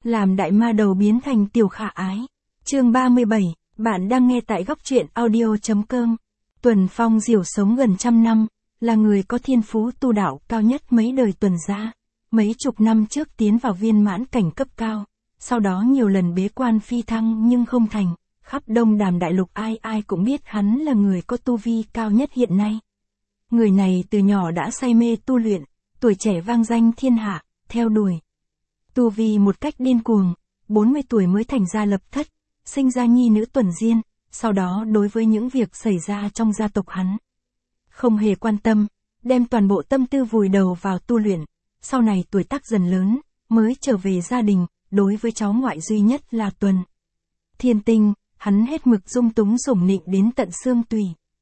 làm đại ma đầu biến thành tiểu khả ái. Chương 37, bạn đang nghe tại góc truyện audio.com. Tuần Phong Diểu sống gần trăm năm, là người có thiên phú tu đạo cao nhất mấy đời Tuần gia. Mấy chục năm trước tiến vào viên mãn cảnh cấp cao, sau đó nhiều lần bế quan phi thăng nhưng không thành, khắp Đông Đàm Đại Lục ai ai cũng biết hắn là người có tu vi cao nhất hiện nay. Người này từ nhỏ đã say mê tu luyện, tuổi trẻ vang danh thiên hạ, theo đuổi tu vi một cách điên cuồng, 40 tuổi mới thành gia lập thất, sinh ra nhi nữ Tuần Diên, sau đó đối với những việc xảy ra trong gia tộc hắn không hề quan tâm, đem toàn bộ tâm tư vùi đầu vào tu luyện, sau này tuổi tác dần lớn, mới trở về gia đình, đối với cháu ngoại duy nhất là Tuần Thiên Tinh, hắn hết mực dung túng sủng nịnh đến tận xương tủy.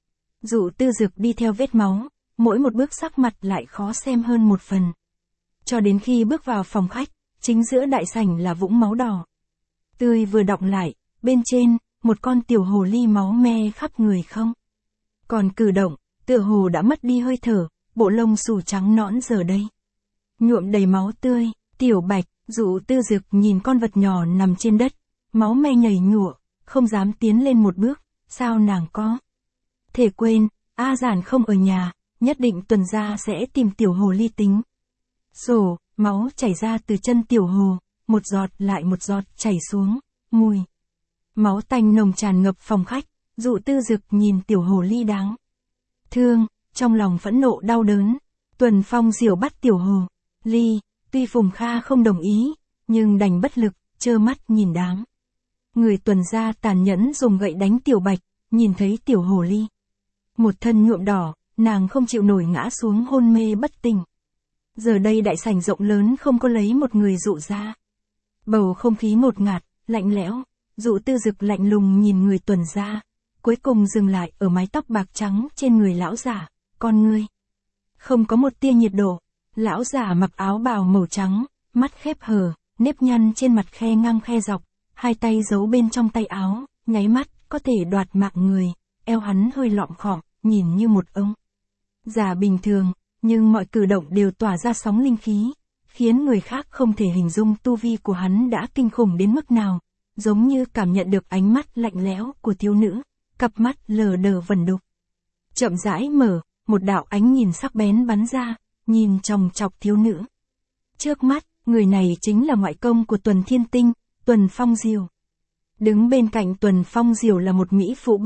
Dụ Tư Dực đi theo vết máu, mỗi một bước sắc mặt lại khó xem hơn một phần. Cho đến khi bước vào phòng khách, chính giữa đại sảnh là vũng máu đỏ tươi vừa đọng lại, bên trên, một con tiểu hồ ly máu me khắp người không còn cử động, tựa hồ đã mất đi hơi thở, bộ lông xù trắng nõn giờ đây nhuộm đầy máu tươi. Tiểu Bạch, Dụ Tư Dực nhìn con vật nhỏ nằm trên đất, máu me nhảy nhụa, không dám tiến lên một bước, sao nàng có thể quên, A Giản không ở nhà, nhất định Tuần gia sẽ tìm tiểu hồ ly tính sổ. Máu chảy ra từ chân tiểu hồ, một giọt lại một giọt chảy xuống, mùi máu tanh nồng tràn ngập phòng khách. Dụ Tư Dực nhìn tiểu hồ ly đáng thương, trong lòng phẫn nộ đau đớn. Tuần Phong Diểu bắt tiểu hồ ly, tuy Phùng Kha không đồng ý, nhưng đành bất lực, trơ mắt nhìn đám người Tuần gia tàn nhẫn dùng gậy đánh Tiểu Bạch. Nhìn thấy tiểu hồ ly một thân nhuộm đỏ, nàng không chịu nổi ngã xuống hôn mê bất tỉnh. Giờ đây đại sảnh rộng lớn không có lấy một người Dụ gia. Bầu không khí ngột ngạt, lạnh lẽo. Dụ Tư Dực lạnh lùng nhìn người Tuần gia, cuối cùng dừng lại ở mái tóc bạc trắng trên người lão giả, con ngươi không có một tia nhiệt độ. Lão giả mặc áo bào màu trắng, mắt khép hờ, nếp nhăn trên mặt khe ngang khe dọc, hai tay giấu bên trong tay áo, nháy mắt có thể đoạt mạng người. Eo hắn hơi lọm khọm, nhìn như một ông già bình thường, nhưng mọi cử động đều tỏa ra sóng linh khí, khiến người khác không thể hình dung tu vi của hắn đã kinh khủng đến mức nào, giống như cảm nhận được ánh mắt lạnh lẽo của thiếu nữ, cặp mắt lờ đờ vẩn đục chậm rãi mở, một đạo ánh nhìn sắc bén bắn ra, nhìn chòng chọc thiếu nữ trước mắt. Người này chính là ngoại công của Tuần Thiên Tinh, Tuần Phong Diểu. Đứng bên cạnh Tuần Phong Diểu là một mỹ phụ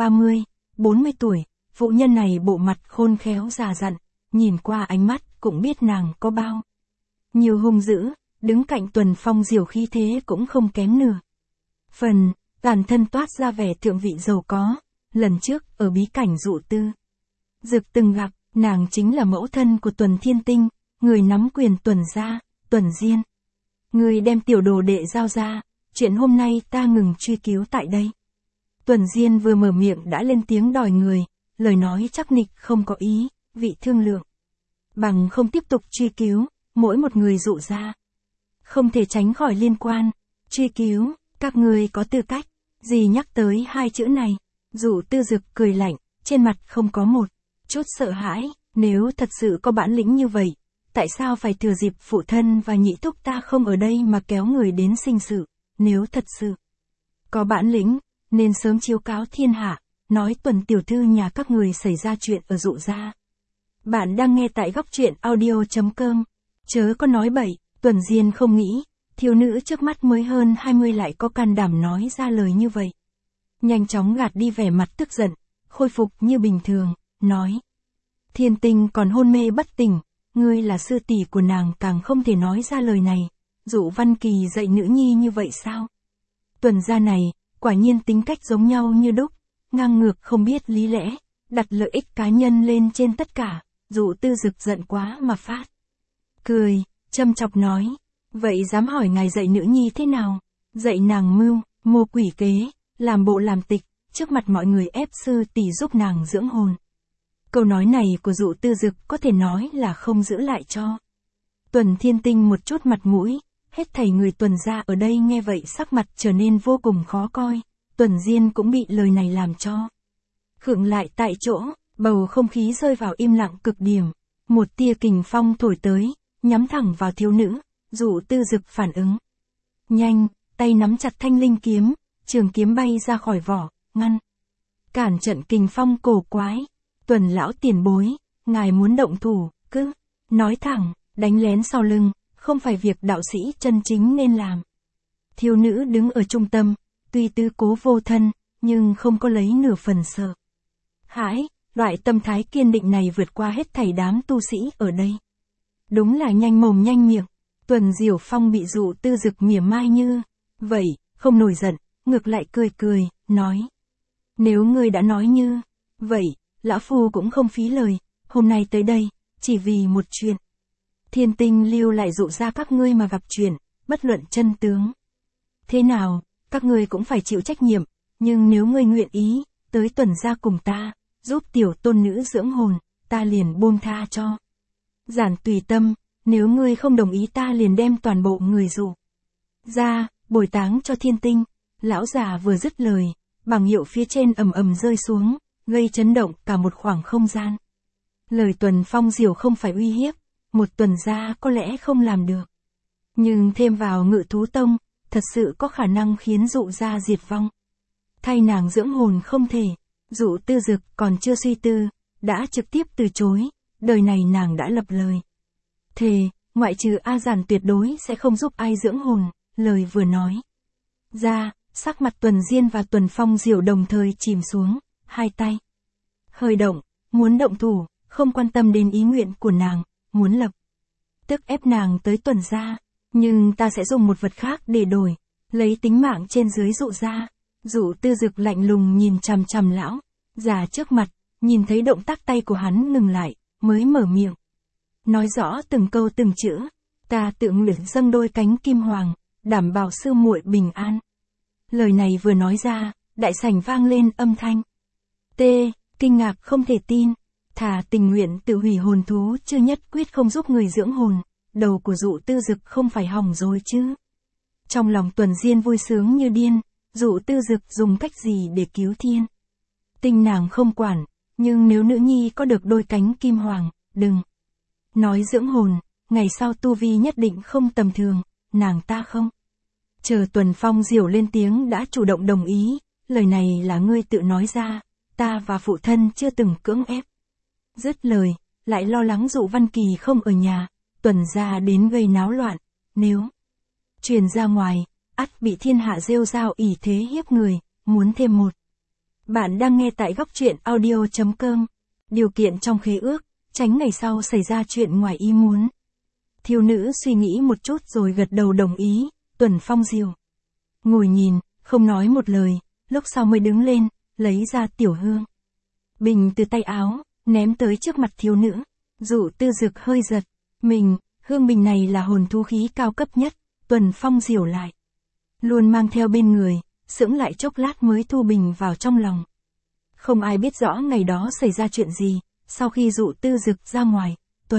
30-40 tuổi, phụ nhân này bộ mặt khôn khéo già dặn, nhìn qua ánh mắt cũng biết nàng có bao nhiều hung dữ, đứng cạnh Tuần Phong Diểu khí thế cũng không kém nửa phần, toàn thân toát ra vẻ thượng vị giàu có. Lần trước ở bí cảnh Dụ Tư Dực từng gặp, nàng chính là mẫu thân của Tuần Thiên Tinh, người nắm quyền Tuần gia, Tuần Diên. Người đem tiểu đồ đệ giao ra, chuyện hôm nay ta ngừng truy cứu tại đây. Tuần Diên vừa mở miệng đã lên tiếng đòi người, lời nói chắc nịch không có ý, vị thương lượng. Bằng không tiếp tục truy cứu, mỗi một người Dụ gia không thể tránh khỏi liên quan. Truy cứu, các ngươi có tư cách gì nhắc tới hai chữ này? Dụ Tư Dực cười lạnh, trên mặt không có một chút sợ hãi. Nếu thật sự có bản lĩnh như vậy, tại sao phải thừa dịp phụ thân và nhị thúc ta không ở đây mà kéo người đến sinh sự? Nếu thật sự có bản lĩnh, nên sớm chiếu cáo thiên hạ, nói Tuần tiểu thư nhà các người xảy ra chuyện ở Dụ gia. Bạn đang nghe tại góc truyện audio.com. Chớ có nói bậy. Tuần Diên không nghĩ, thiếu nữ trước mắt mới hơn 20 lại có can đảm nói ra lời như vậy. Nhanh chóng gạt đi vẻ mặt tức giận, khôi phục như bình thường, nói: Thiên Tinh còn hôn mê bất tỉnh, ngươi là sư tỷ của nàng càng không thể nói ra lời này. Dụ Văn Kỳ dạy nữ nhi như vậy sao? Tuần gia này, quả nhiên tính cách giống nhau như đúc, ngang ngược không biết lý lẽ, đặt lợi ích cá nhân lên trên tất cả. Dụ Tư Dực giận quá mà phát cười, châm chọc nói: Vậy dám hỏi ngài dạy nữ nhi thế nào? Dạy nàng mưu, mô quỷ kế, làm bộ làm tịch, trước mặt mọi người ép sư tỷ giúp nàng dưỡng hồn. Câu nói này của Dụ Tư Dực có thể nói là không giữ lại cho Tuần Thiên Tinh một chút mặt mũi. Hết thảy người Tuần gia ở đây nghe vậy sắc mặt trở nên vô cùng khó coi. Tuần Diên cũng bị lời này làm cho khựng lại tại chỗ, bầu không khí rơi vào im lặng cực điểm. Một tia kình phong thổi tới, nhắm thẳng vào thiếu nữ. Dụ Tư Dực phản ứng Nhanh, tay nắm chặt thanh linh kiếm, trường kiếm bay ra khỏi vỏ, ngăn. Cản trận kình phong cổ quái. Tuần lão tiền bối, ngài muốn động thủ, cứ nói thẳng, đánh lén sau lưng, không phải việc đạo sĩ chân chính nên làm. Thiếu nữ đứng ở trung tâm, tuy tứ cố vô thân, nhưng không có lấy nửa phần sợ hãi, loại tâm thái kiên định này vượt qua hết thảy đám tu sĩ ở đây. Đúng là nhanh mồm nhanh miệng. Tuần Diểu Phong bị Dụ Tư Dực mỉa mai như vậy, không nổi giận, ngược lại cười cười, nói: nếu ngươi đã nói như vậy, lão phu cũng không phí lời, hôm nay tới đây, chỉ vì một chuyện. Thiên Tinh lưu lại dụ ra các ngươi mà gặp chuyện, bất luận chân tướng thế nào, các ngươi cũng phải chịu trách nhiệm, nhưng nếu ngươi nguyện ý, tới Tuần gia cùng ta, giúp tiểu tôn nữ dưỡng hồn, ta liền buông tha cho. Giản tùy tâm, nếu ngươi không đồng ý ta liền đem toàn bộ người Dụ ra, bồi táng cho Thiên Tinh. Lão già vừa dứt lời, bảng hiệu phía trên ầm ầm rơi xuống, gây chấn động cả một khoảng không gian. Lời Tuần Phong Diểu không phải uy hiếp, một Tuần gia có lẽ không làm được. Nhưng thêm vào Ngự Thú Tông, thật sự có khả năng khiến Dụ gia diệt vong. Thay nàng dưỡng hồn không thể, Dụ Tư Dực còn chưa suy tư, đã trực tiếp từ chối, đời này nàng đã lập lời. Thề, ngoại trừ A Giản tuyệt đối sẽ không giúp ai dưỡng hồn, lời vừa nói ra, sắc mặt Tuần Diên và Tuần Phong Diểu đồng thời chìm xuống, hai tay hơi động, muốn động thủ, không quan tâm đến ý nguyện của nàng, muốn lập tức ép nàng tới Tuần gia, nhưng ta sẽ dùng một vật khác để đổi, lấy tính mạng trên dưới Dụ gia. Dụ Tư Dực lạnh lùng nhìn chằm chằm lão già trước mặt, nhìn thấy động tác tay của hắn ngừng lại, mới mở miệng nói rõ từng câu từng chữ: ta tự nguyện dâng đôi cánh kim hoàng, đảm bảo sư muội bình an. Lời này vừa nói ra, đại sảnh vang lên âm thanh kinh ngạc không thể tin. Thà tình nguyện tự hủy hồn thú chưa nhất quyết không giúp người dưỡng hồn, đầu của Dụ Tư Dực không phải hỏng rồi chứ. Trong lòng Tuần Diên vui sướng như điên, Dụ Tư Dực dùng cách gì để cứu Thiên Tinh nàng không quản, nhưng nếu nữ nhi có được đôi cánh kim hoàng, đừng nói dưỡng hồn, ngày sau tu vi nhất định không tầm thường, nàng ta không. Chờ Tuần Phong Diểu lên tiếng đã chủ động đồng ý, lời này là ngươi tự nói ra, ta và phụ thân chưa từng cưỡng ép. Dứt lời, lại lo lắng Dụ Văn Kỳ không ở nhà, Tuần gia đến gây náo loạn, nếu truyền ra ngoài, ắt bị thiên hạ rêu rao ỷ thế hiếp người, muốn thêm một. Bạn đang nghe tại góc truyện audio.com. Điều kiện trong khế ước, tránh ngày sau xảy ra chuyện ngoài ý muốn. Thiếu nữ suy nghĩ một chút rồi gật đầu đồng ý. Tuần Phong Diểu ngồi nhìn, không nói một lời, lúc sau mới đứng lên, lấy ra tiểu hương bình từ tay áo, ném tới trước mặt thiếu nữ. Dụ Tư Dực hơi giật mình, hương bình này là hồn thú khí cao cấp nhất, Tuần Phong Diểu lại luôn mang theo bên người, sững lại chốc lát mới thu bình vào trong lòng. Không ai biết rõ ngày đó xảy ra chuyện gì, sau khi Dụ Tư Dực ra ngoài,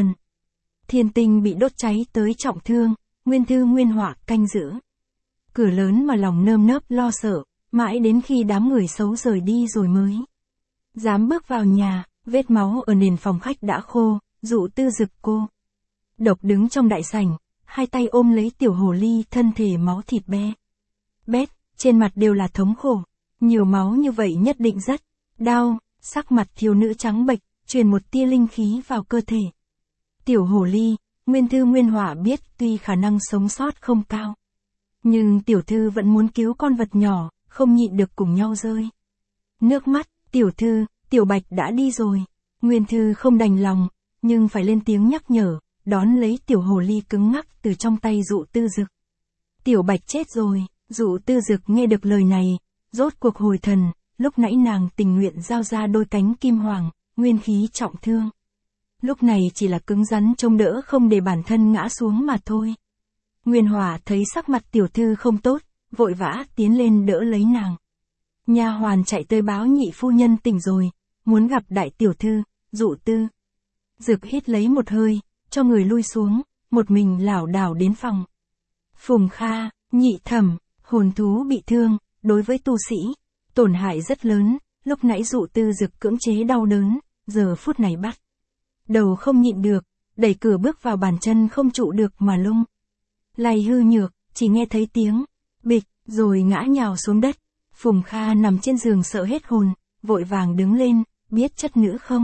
Thiên Tinh bị đốt cháy tới trọng thương, Nguyên Thư Nguyên Họa canh giữ cửa lớn mà lòng nơm nớp lo sợ, mãi đến khi đám người xấu rời đi rồi mới dám bước vào nhà. Vết máu ở nền phòng khách đã khô, Dụ Tư Dực cô độc đứng trong đại sảnh, hai tay ôm lấy tiểu hồ ly, thân thể máu thịt bét, trên mặt đều là thống khổ. Nhiều máu như vậy nhất định rất đau, sắc mặt thiếu nữ trắng bệch, truyền một tia linh khí vào cơ thể. Tiểu hồ ly, Nguyên Thư Nguyên Họa biết tuy khả năng sống sót không cao, nhưng tiểu thư vẫn muốn cứu con vật nhỏ, không nhịn được cùng nhau rơi nước mắt. Tiểu thư, Tiểu Bạch đã đi rồi. Nguyên Thư không đành lòng, nhưng phải lên tiếng nhắc nhở, đón lấy tiểu hồ ly cứng ngắc từ trong tay Dụ Tư Dực. Tiểu Bạch chết rồi. Dụ Tư Dực nghe được lời này, rốt cuộc hồi thần, lúc nãy nàng tình nguyện giao ra đôi cánh kim hoàng, nguyên khí trọng thương. Lúc này chỉ là cứng rắn trông đỡ không để bản thân ngã xuống mà thôi. Nguyên Hỏa thấy sắc mặt tiểu thư không tốt, vội vã tiến lên đỡ lấy nàng. Nha hoàn chạy tới báo nhị phu nhân tỉnh rồi, muốn gặp đại tiểu thư. Dụ Tư Dực hít lấy một hơi, cho người lui xuống, một mình lảo đảo đến phòng. Phùng Kha, nhị thẩm, hồn thú bị thương, đối với tu sĩ, tổn hại rất lớn, lúc nãy Dụ Tư Dực cưỡng chế đau đớn, giờ phút này bắt đầu không nhịn được, đẩy cửa bước vào bàn chân không trụ được mà lung lay hư nhược, chỉ nghe thấy tiếng bịch, rồi ngã nhào xuống đất. Phùng Kha nằm trên giường sợ hết hồn, vội vàng đứng lên, biết chất nữ không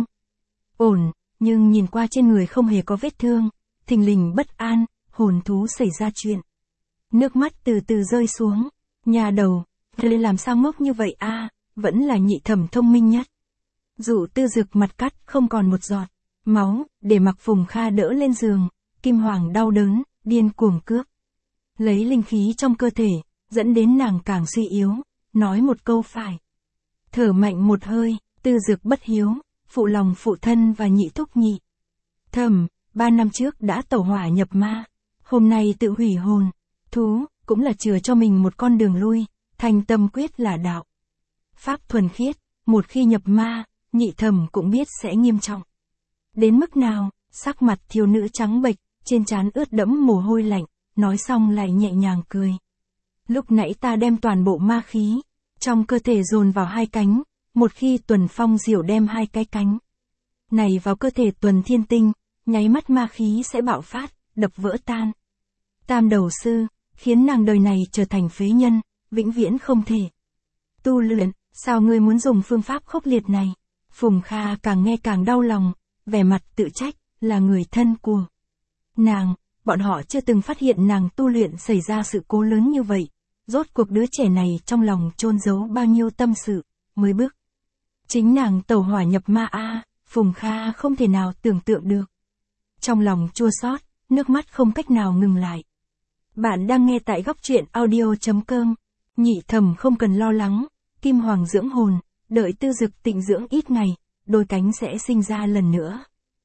ổn, nhưng nhìn qua trên người không hề có vết thương, thình lình bất an, hồn thú xảy ra chuyện. Nước mắt từ từ rơi xuống, nhà đầu, thế làm sao ngốc như vậy a, vẫn là nhị thẩm thông minh nhất. Dụ Tư Dực mặt cắt không còn một giọt máu, để mặc Phùng Kha đỡ lên giường, Kim Hoàng đau đớn, điên cuồng cướp lấy linh khí trong cơ thể, dẫn đến nàng càng suy yếu, nói một câu phải thở mạnh một hơi. Tư Dực bất hiếu, phụ lòng phụ thân và nhị thúc nhị thẩm, 3 năm trước đã tẩu hỏa nhập ma, hôm nay tự hủy hồn thú, cũng là chừa cho mình một con đường lui. Thành tâm quyết là đạo pháp thuần khiết, một khi nhập ma, nhị thẩm cũng biết sẽ nghiêm trọng đến mức nào. Sắc mặt thiếu nữ trắng bệch, trên trán ướt đẫm mồ hôi lạnh, nói xong lại nhẹ nhàng cười. Lúc nãy ta đem toàn bộ ma khí trong cơ thể dồn vào 2 cánh, một khi Tuần Phong Diểu đem 2 cái cánh này vào cơ thể Tuần Thiên Tinh, nháy mắt ma khí sẽ bạo phát, đập vỡ tan Tam đầu sư, khiến nàng đời này trở thành phế nhân, vĩnh viễn không thể tu luyện. Sao ngươi muốn dùng phương pháp khốc liệt này? Phùng Kha càng nghe càng đau lòng, vẻ mặt tự trách, là người thân của nàng, bọn họ chưa từng phát hiện nàng tu luyện xảy ra sự cố lớn như vậy. Rốt cuộc đứa trẻ này trong lòng chôn giấu bao nhiêu tâm sự, mới bước chính nàng tẩu hỏa nhập ma a. Phùng Kha không thể nào tưởng tượng được. Trong lòng chua xót, nước mắt không cách nào ngừng lại. Bạn đang nghe tại góc truyện audio.com. Nhị thẩm không cần lo lắng, Kim Hoàng dưỡng hồn, đợi Tư Dực tịnh dưỡng ít ngày, đôi cánh sẽ sinh ra lần nữa.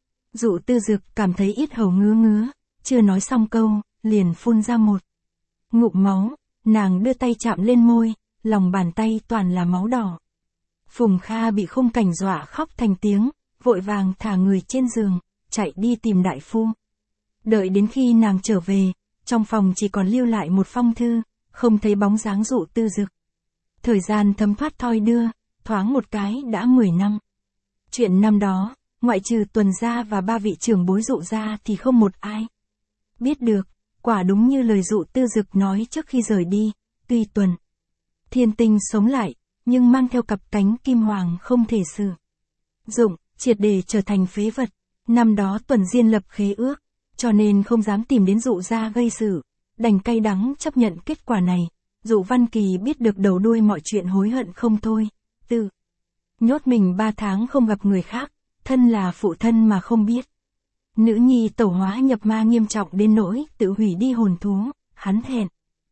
Dụ Tư Dực cảm thấy yết hầu ngứa ngứa, chưa nói xong câu, liền phun ra một ngụm máu, nàng đưa tay chạm lên môi, lòng bàn tay toàn là máu đỏ. Phùng Kha bị khung cảnh dọa khóc thành tiếng, vội vàng thả người trên giường, chạy đi tìm đại phu. Đợi đến khi nàng trở về, trong phòng chỉ còn lưu lại một phong thư, không thấy bóng dáng Dụ Tư Dực. Thời gian thấm thoát thoi đưa, thoáng một cái đã 10 năm. Chuyện năm đó, ngoại trừ Tuần gia và 3 vị trưởng bối Dụ gia thì không một ai biết được. Quả đúng như lời Dụ Tư Dực nói trước khi rời đi, tuy Tuần Thiên Tinh sống lại, nhưng mang theo cặp cánh Kim Hoàng không thể sử dụng, triệt để trở thành phế vật. Năm đó Tuần Diên lập khế ước, cho nên không dám tìm đến Dụ gia gây sự, đành cay đắng chấp nhận kết quả này. Dụ Văn Kỳ biết được đầu đuôi mọi chuyện hối hận không thôi, tự nhốt mình 3 tháng không gặp người khác, thân là phụ thân mà không biết. Nữ nhi tẩu hóa nhập ma nghiêm trọng đến nỗi tự hủy đi hồn thú, hắn thẹn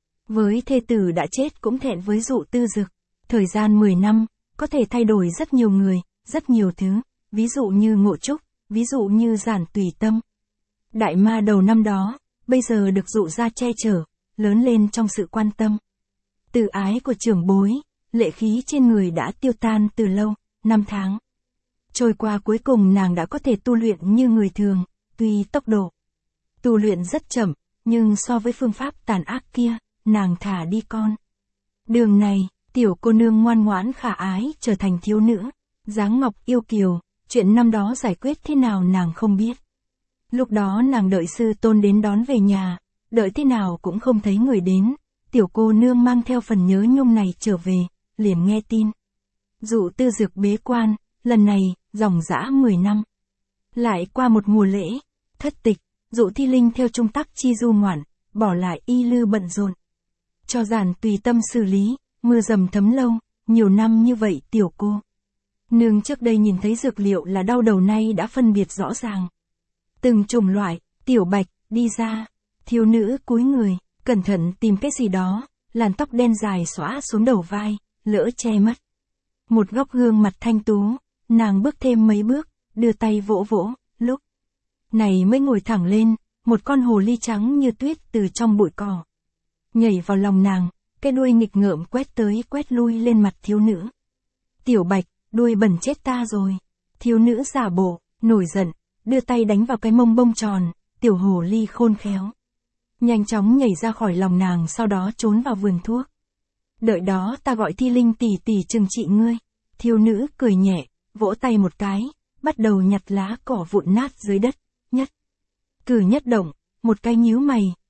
với thê tử đã chết cũng thẹn với Dụ Tư Dực. Thời gian 10 năm, có thể thay đổi rất nhiều người, rất nhiều thứ, ví dụ như Ngộ Trúc, ví dụ như Giản Tùy Tâm. Đại ma đầu năm đó, bây giờ được Dụ gia che chở, lớn lên trong sự quan tâm từ ái của trưởng bối, lệ khí trên người đã tiêu tan từ lâu. 5 tháng trôi qua, cuối cùng nàng đã có thể tu luyện như người thường, tuy tốc độ tu luyện rất chậm, nhưng so với phương pháp tàn ác kia, nàng thả đi con đường này. Tiểu cô nương ngoan ngoãn khả ái trở thành thiếu nữ, dáng ngọc yêu kiều. Chuyện năm đó giải quyết thế nào nàng không biết. Lúc đó nàng đợi sư tôn đến đón về nhà, đợi thế nào cũng không thấy người đến. Tiểu cô nương mang theo phần nhớ nhung này trở về, liền nghe tin Dụ Tư Dực bế quan. Lần này, dòng dã 10 năm. Lại qua một mùa lễ thất tịch, Dụ Thi Linh theo trung tắc chi du ngoạn, bỏ lại Y Lư bận rộn cho Giản Tùy Tâm xử lý. Mưa dầm thấm lâu, nhiều năm như vậy tiểu cô nương trước đây nhìn thấy dược liệu là đau đầu nay đã phân biệt rõ ràng từng chủng loại. Tiểu Bạch đi ra, thiếu nữ cúi người, cẩn thận tìm cái gì đó, làn tóc đen dài xõa xuống đầu vai, lỡ che mất một góc gương mặt thanh tú. Nàng bước thêm mấy bước, đưa tay vỗ vỗ, lúc này mới ngồi thẳng lên. Một con hồ ly trắng như tuyết từ trong bụi cỏ nhảy vào lòng nàng, cái đuôi nghịch ngợm quét tới quét lui lên mặt thiếu nữ. Tiểu Bạch, đuôi bẩn chết ta rồi. Thiếu nữ giả bộ nổi giận, đưa tay đánh vào cái mông bông tròn. Tiểu hồ ly khôn khéo nhanh chóng nhảy ra khỏi lòng nàng, sau đó trốn vào vườn thuốc. Đợi đó ta gọi Thi Linh tỷ tỷ trừng trị ngươi. Thiếu nữ cười nhẹ, vỗ tay một cái, bắt đầu nhặt lá cỏ vụn nát dưới đất. Nhất cử nhất động, một cái nhíu mày,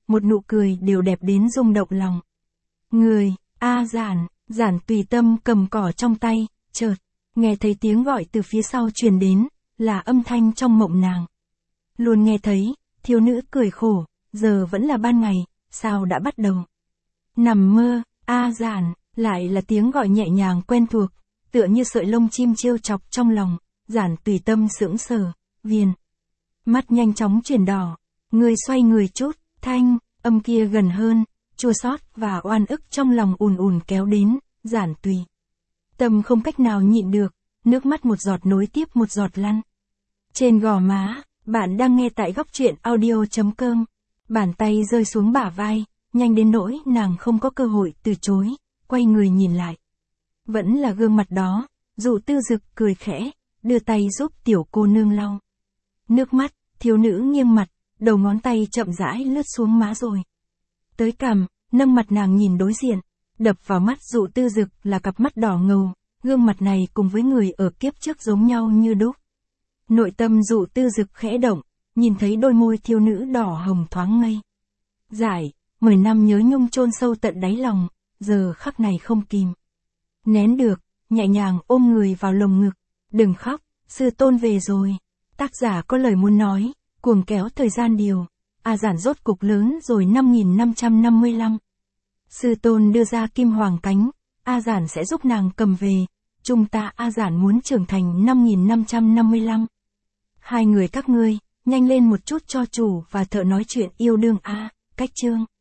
một nụ cười đều đẹp đến rung động lòng. Người, Giản tùy tâm cầm cỏ trong tay, chợt, nghe thấy tiếng gọi từ phía sau truyền đến, là âm thanh trong mộng nàng. Luôn nghe thấy, thiếu nữ cười khổ, giờ vẫn là ban ngày, sao đã bắt đầu. Nằm mơ, Giản, lại là tiếng gọi nhẹ nhàng quen thuộc, tựa như sợi lông chim trêu chọc trong lòng, Giản tùy tâm sững sờ, viền. Mắt nhanh chóng chuyển đỏ, người xoay người chút, âm kia gần hơn, chua xót và oan ức trong lòng ùn ùn kéo đến, Giản tùy tâm không cách nào nhịn được, nước mắt một giọt nối tiếp một giọt lăn. Trên gò má, bạn đang nghe tại góc truyện audio.com, bàn tay rơi xuống bả vai, nhanh đến nỗi nàng không có cơ hội từ chối, quay người nhìn lại. Vẫn là gương mặt đó, Dụ Tư Dực cười khẽ, đưa tay giúp tiểu cô nương lau nước mắt, thiếu nữ nghiêng mặt, đầu ngón tay chậm rãi lướt xuống má rồi tới cằm, nâng mặt nàng nhìn đối diện, đập vào mắt Dụ Tư Dực là cặp mắt đỏ ngầu, gương mặt này cùng với người ở kiếp trước giống nhau như đúc. Nội tâm Dụ Tư Dực khẽ động, nhìn thấy đôi môi thiếu nữ đỏ hồng thoáng ngây dại, 10 năm nhớ nhung chôn sâu tận đáy lòng, giờ khắc này không kìm nén được, nhẹ nhàng ôm người vào lồng ngực. Đừng khóc, sư tôn về rồi. Tác giả có lời muốn nói, cuồng kéo thời gian điều. Giản rốt cục lớn rồi 5555. Sư tôn đưa ra kim hoàng cánh, Giản sẽ giúp nàng cầm về. Chúng ta Giản muốn trưởng thành 5555. Hai người các ngươi, nhanh lên một chút cho chủ và thợ nói chuyện yêu đương cách chương.